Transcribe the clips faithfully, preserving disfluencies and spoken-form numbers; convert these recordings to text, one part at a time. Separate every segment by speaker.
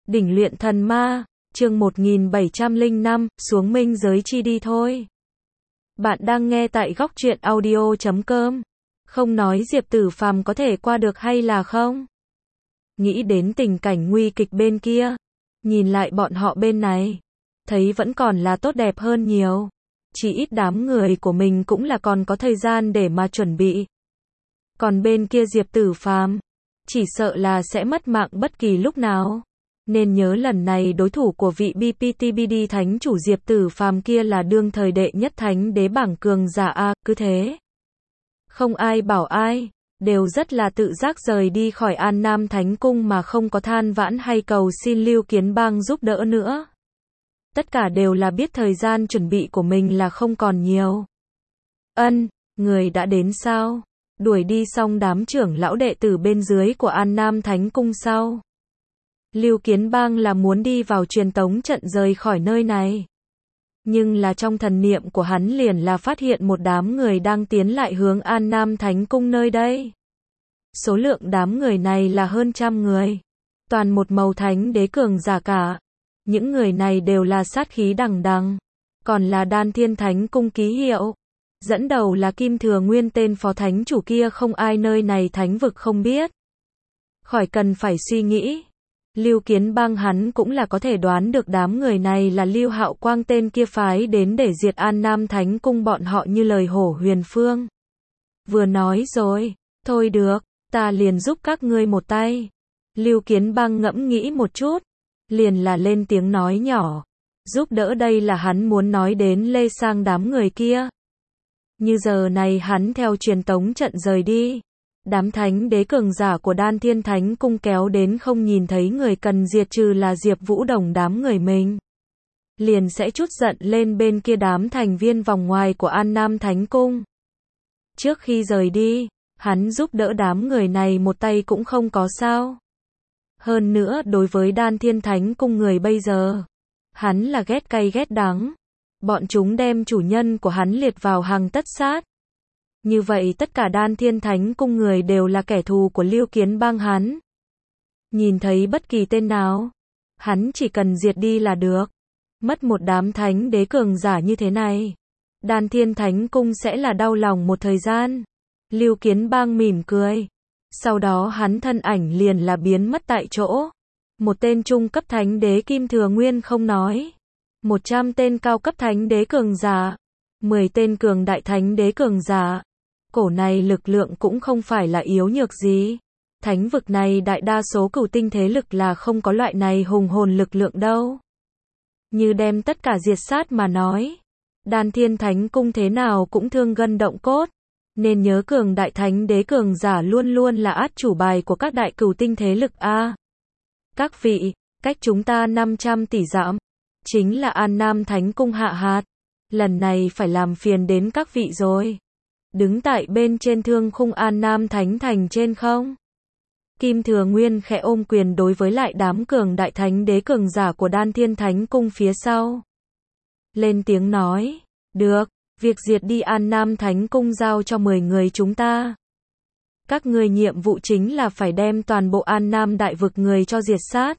Speaker 1: Đỉnh luyện thần ma, chương một nghìn bảy trăm lẻ năm, xuống minh giới chi đi thôi. Bạn đang nghe tại góc truyện audio chấm com. Không nói Diệp Tử Phàm có thể qua được hay là không? Nghĩ đến tình cảnh nguy kịch bên kia, nhìn lại bọn họ bên này, thấy vẫn còn là tốt đẹp hơn nhiều. Chỉ ít đám người của mình cũng là còn có thời gian để mà chuẩn bị. Còn bên kia Diệp Tử Phàm, chỉ sợ là sẽ mất mạng bất kỳ lúc nào. Nên nhớ lần này đối thủ của vị bê pê tê bê đê thánh chủ Diệp Tử Phàm kia là đương thời đệ nhất thánh đế bảng cường giả a, cứ thế. Không ai bảo ai, đều rất là tự giác rời đi khỏi An Nam Thánh Cung mà không có than vãn hay cầu xin Lưu Kiến Bang giúp đỡ nữa. Tất cả đều là biết thời gian chuẩn bị của mình là không còn nhiều. Ân, người đã đến sao? Đuổi đi xong đám trưởng lão đệ tử bên dưới của An Nam Thánh Cung sau. Lưu Kiến Bang là muốn đi vào truyền tống trận rời khỏi nơi này. Nhưng là trong thần niệm của hắn liền là phát hiện một đám người đang tiến lại hướng An Nam Thánh Cung nơi đây. Số lượng đám người này là hơn trăm người. Toàn một màu thánh đế cường giả cả. Những người này đều là sát khí đằng đằng. Còn là Đan Thiên Thánh Cung ký hiệu. Dẫn đầu là Kim Thừa Nguyên, tên phó thánh chủ kia không ai nơi này thánh vực không biết. Khỏi cần phải suy nghĩ. Lưu Kiến Bang hắn cũng là có thể đoán được đám người này là Lưu Hạo Quang tên kia phái đến để diệt An Nam Thánh Cung bọn họ như lời hổ huyền phương. Vừa nói rồi, thôi được, ta liền giúp các ngươi một tay. Lưu Kiến Bang ngẫm nghĩ một chút, liền là lên tiếng nói nhỏ. Giúp đỡ đây là hắn muốn nói đến lê sang đám người kia. Như giờ này hắn theo truyền tống trận rời đi. Đám thánh đế cường giả của Đan Thiên Thánh Cung kéo đến không nhìn thấy người cần diệt trừ là Diệp Vũ Đồng đám người mình. Liền sẽ chút giận lên bên kia đám thành viên vòng ngoài của An Nam Thánh Cung. Trước khi rời đi, hắn giúp đỡ đám người này một tay cũng không có sao. Hơn nữa đối với Đan Thiên Thánh Cung người bây giờ, hắn là ghét cay ghét đắng. Bọn chúng đem chủ nhân của hắn liệt vào hàng tất sát. Như vậy tất cả Đan Thiên Thánh Cung người đều là kẻ thù của Lưu Kiến Bang hắn. Nhìn thấy bất kỳ tên nào, hắn chỉ cần diệt đi là được. Mất một đám thánh đế cường giả như thế này, Đan Thiên Thánh Cung sẽ là đau lòng một thời gian. Lưu Kiến Bang mỉm cười. Sau đó hắn thân ảnh liền là biến mất tại chỗ. Một tên trung cấp thánh đế Kim Thừa Nguyên không nói. Một trăm tên cao cấp thánh đế cường giả. Mười tên cường đại thánh đế cường giả. Cổ này lực lượng cũng không phải là yếu nhược gì. Thánh vực này đại đa số cửu tinh thế lực là không có loại này hùng hồn lực lượng đâu. Như đem tất cả diệt sát mà nói. Đan Thiên Thánh Cung thế nào cũng thương gân động cốt. Nên nhớ cường đại thánh đế cường giả luôn luôn là át chủ bài của các đại cửu tinh thế lực a. Các vị, cách chúng ta năm trăm tỷ dặm. Chính là An Nam Thánh Cung hạ hạt. Lần này phải làm phiền đến các vị rồi. Đứng tại bên trên thương khung An Nam Thánh Thành trên không? Kim Thừa Nguyên khẽ ôm quyền đối với lại đám cường đại thánh đế cường giả của Đan Thiên Thánh Cung phía sau. Lên tiếng nói, được, việc diệt đi An Nam Thánh Cung giao cho mười người chúng ta. Các người nhiệm vụ chính là phải đem toàn bộ An Nam đại vực người cho diệt sát.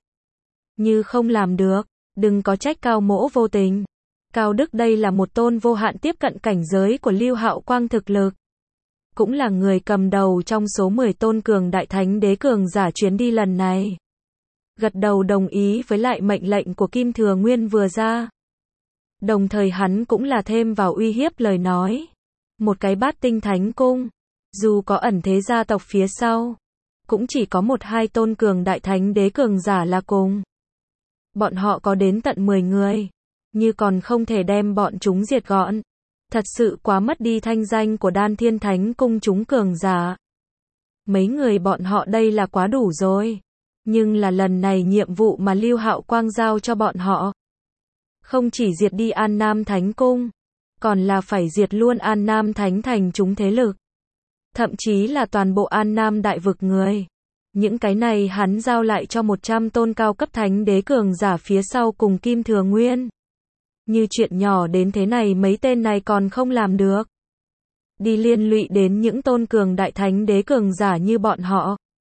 Speaker 1: Như không làm được, đừng có trách Cao Mỗ vô tình. Cao Đức đây là một tôn vô hạn tiếp cận cảnh giới của Lưu Hạo Quang thực lực. Cũng là người cầm đầu trong số mười tôn cường đại thánh đế cường giả chuyến đi lần này. Gật đầu đồng ý với lại mệnh lệnh của Kim Thừa Nguyên vừa ra. Đồng thời hắn cũng là thêm vào uy hiếp lời nói. Một cái Bát Tinh Thánh Cung, dù có ẩn thế gia tộc phía sau, cũng chỉ có một hai tôn cường đại thánh đế cường giả là cùng. Bọn họ có đến tận mười người. Như còn không thể đem bọn chúng diệt gọn. Thật sự quá mất đi thanh danh của Đan Thiên Thánh Cung chúng cường giả. Mấy người bọn họ đây là quá đủ rồi. Nhưng là lần này nhiệm vụ mà Lưu Hạo Quang giao cho bọn họ. Không chỉ diệt đi An Nam Thánh Cung. Còn là phải diệt luôn An Nam Thánh Thành chúng thế lực. Thậm chí là toàn bộ An Nam đại vực người. Những cái này hắn giao lại cho một trăm tôn cao cấp thánh đế cường giả phía sau cùng Kim Thừa Nguyên. Như chuyện nhỏ đến thế này mấy tên này còn không làm được. Đi liên lụy đến những tôn cường đại thánh đế cường giả như bọn họ.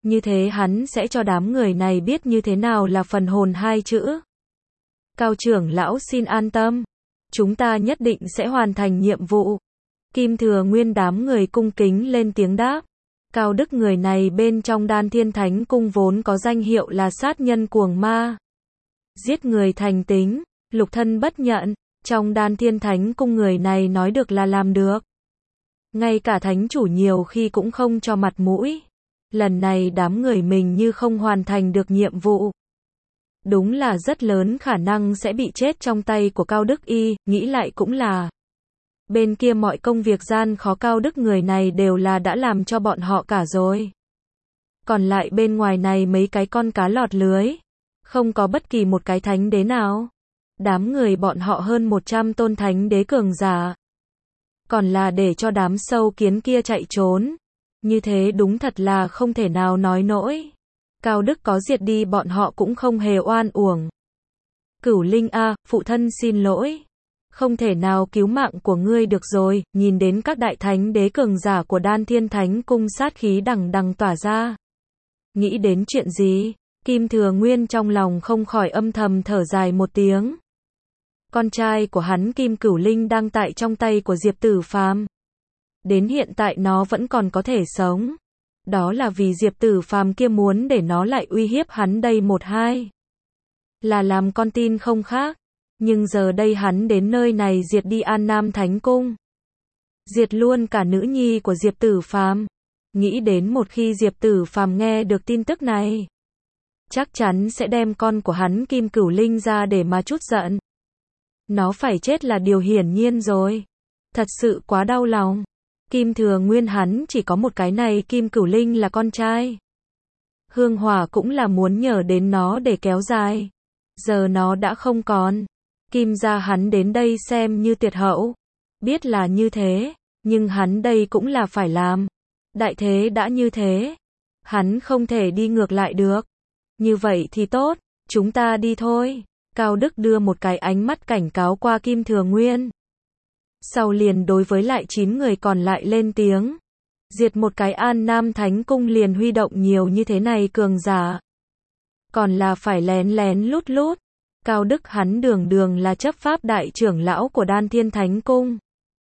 Speaker 1: Như thế hắn sẽ cho đám người này biết như thế nào là phần hồn hai chữ. Cao trưởng lão xin an tâm. Chúng ta nhất định sẽ hoàn thành nhiệm vụ. Kim Thừa Nguyên đám người cung kính lên tiếng đáp. Cao Đức người này bên trong Đan Thiên Thánh Cung vốn có danh hiệu là sát nhân cuồng ma. Giết người thành tính, lục thân bất nhận. Trong Đan Thiên Thánh Cung người này nói được là làm được. Ngay cả thánh chủ nhiều khi cũng không cho mặt mũi. Lần này đám người mình như không hoàn thành được nhiệm vụ. Đúng là rất lớn khả năng sẽ bị chết trong tay của Cao Đức Y, nghĩ lại cũng là. Bên kia mọi công việc gian khó Cao Đức người này đều là đã làm cho bọn họ cả rồi. Còn lại bên ngoài này mấy cái con cá lọt lưới. Không có bất kỳ một cái thánh đế nào. Đám người bọn họ hơn một trăm tôn thánh đế cường giả. Còn là để cho đám sâu kiến kia chạy trốn. Như thế đúng thật là không thể nào nói nổi. Cao Đức có diệt đi bọn họ cũng không hề oan uổng. Cửu Linh a, phụ thân xin lỗi. Không thể nào cứu mạng của ngươi được rồi, nhìn đến các đại thánh đế cường giả của Đan Thiên Thánh Cung sát khí đằng đằng tỏa ra. Nghĩ đến chuyện gì? Kim Thừa Nguyên trong lòng không khỏi âm thầm thở dài một tiếng. Con trai của hắn Kim Cửu Linh đang tại trong tay của Diệp Tử Phàm. Đến hiện tại nó vẫn còn có thể sống. Đó là vì Diệp Tử Phàm kia muốn để nó lại uy hiếp hắn đây một hai. Là làm con tin không khác. Nhưng giờ đây hắn đến nơi này diệt đi An Nam Thánh Cung. Diệt luôn cả nữ nhi của Diệp Tử Phàm. Nghĩ đến một khi Diệp Tử Phàm nghe được tin tức này. Chắc chắn sẽ đem con của hắn Kim Cửu Linh ra để mà trút giận. Nó phải chết là điều hiển nhiên rồi. Thật sự quá đau lòng. Kim Thừa Nguyên hắn chỉ có một cái này Kim Cửu Linh là con trai. Hương hỏa cũng là muốn nhờ đến nó để kéo dài. Giờ nó đã không còn. Kim gia hắn đến đây xem như tuyệt hậu. Biết là như thế, nhưng hắn đây cũng là phải làm. Đại thế đã như thế. Hắn không thể đi ngược lại được. Như vậy thì tốt, chúng ta đi thôi. Cao Đức đưa một cái ánh mắt cảnh cáo qua Kim Thừa Nguyên. Sau liền đối với lại chín người còn lại lên tiếng. Diệt một cái An Nam Thánh Cung liền huy động nhiều như thế này cường giả. Còn là phải lén lén lút lút. Cao Đức hắn đường đường là chấp pháp đại trưởng lão của Đan Thiên Thánh Cung.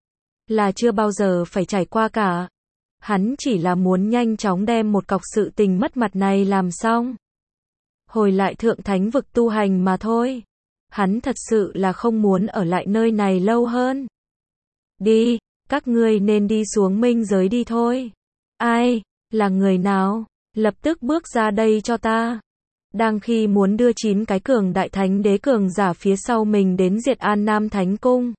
Speaker 1: Là chưa bao giờ phải trải qua cả. Hắn chỉ là muốn nhanh chóng đem một cọc sự tình mất mặt này làm xong. Hồi lại thượng thánh vực tu hành mà thôi. Hắn thật sự là không muốn ở lại nơi này lâu hơn. Đi, các ngươi nên đi xuống minh giới đi thôi. Ai, là người nào? Lập tức bước ra đây cho ta. Đang khi muốn đưa chín cái cường đại thánh đế cường giả phía sau mình đến diệt An Nam Thánh Cung.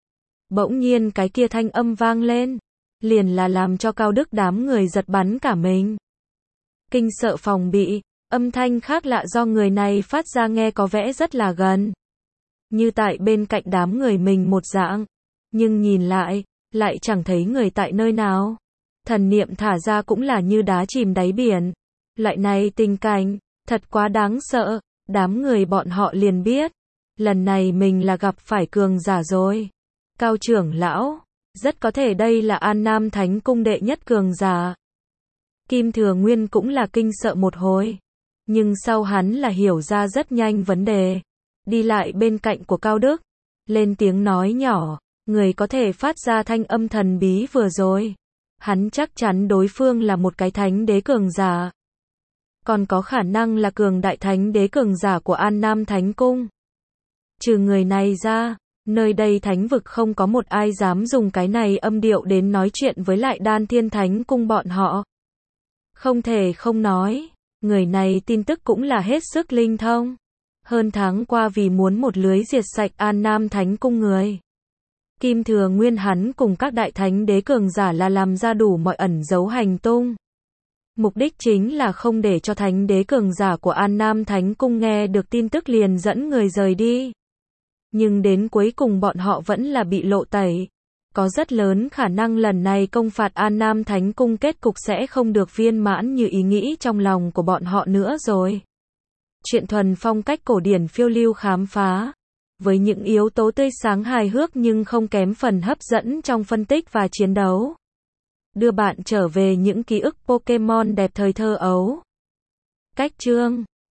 Speaker 1: Bỗng nhiên cái kia thanh âm vang lên. Liền là làm cho Cao Đức đám người giật bắn cả mình. Kinh sợ phòng bị, âm thanh khác lạ do người này phát ra nghe có vẻ rất là gần. Như tại bên cạnh đám người mình một dạng. Nhưng nhìn lại, lại chẳng thấy người tại nơi nào. Thần niệm thả ra cũng là như đá chìm đáy biển. Loại này tình cảnh, thật quá đáng sợ, đám người bọn họ liền biết. Lần này mình là gặp phải cường giả rồi. Cao trưởng lão, rất có thể đây là An Nam Thánh Cung đệ nhất cường giả. Kim Thừa Nguyên cũng là kinh sợ một hồi. Nhưng sau hắn là hiểu ra rất nhanh vấn đề. Đi lại bên cạnh của Cao Đức. Lên tiếng nói nhỏ. Người có thể phát ra thanh âm thần bí vừa rồi. Hắn chắc chắn đối phương là một cái thánh đế cường giả. Còn có khả năng là cường đại thánh đế cường giả của An Nam Thánh Cung. Trừ người này ra, nơi đây thánh vực không có một ai dám dùng cái này âm điệu đến nói chuyện với lại Đan Thiên Thánh Cung bọn họ. Không thể không nói, người này tin tức cũng là hết sức linh thông. Hơn tháng qua vì muốn một lưới diệt sạch An Nam Thánh Cung người. Kim Thừa Nguyên hắn cùng các đại thánh đế cường giả là làm ra đủ mọi ẩn dấu hành tung. Mục đích chính là không để cho thánh đế cường giả của An Nam Thánh Cung nghe được tin tức liền dẫn người rời đi. Nhưng đến cuối cùng bọn họ vẫn là bị lộ tẩy. Có rất lớn khả năng lần này công phạt An Nam Thánh Cung kết cục sẽ không được viên mãn như ý nghĩ trong lòng của bọn họ nữa rồi. Chuyện thuần phong cách cổ điển phiêu lưu khám phá. Với những yếu tố tươi sáng hài hước nhưng không kém phần hấp dẫn trong phân tích và chiến đấu. Đưa bạn trở về những ký ức Pokemon đẹp thời thơ ấu. Cách chương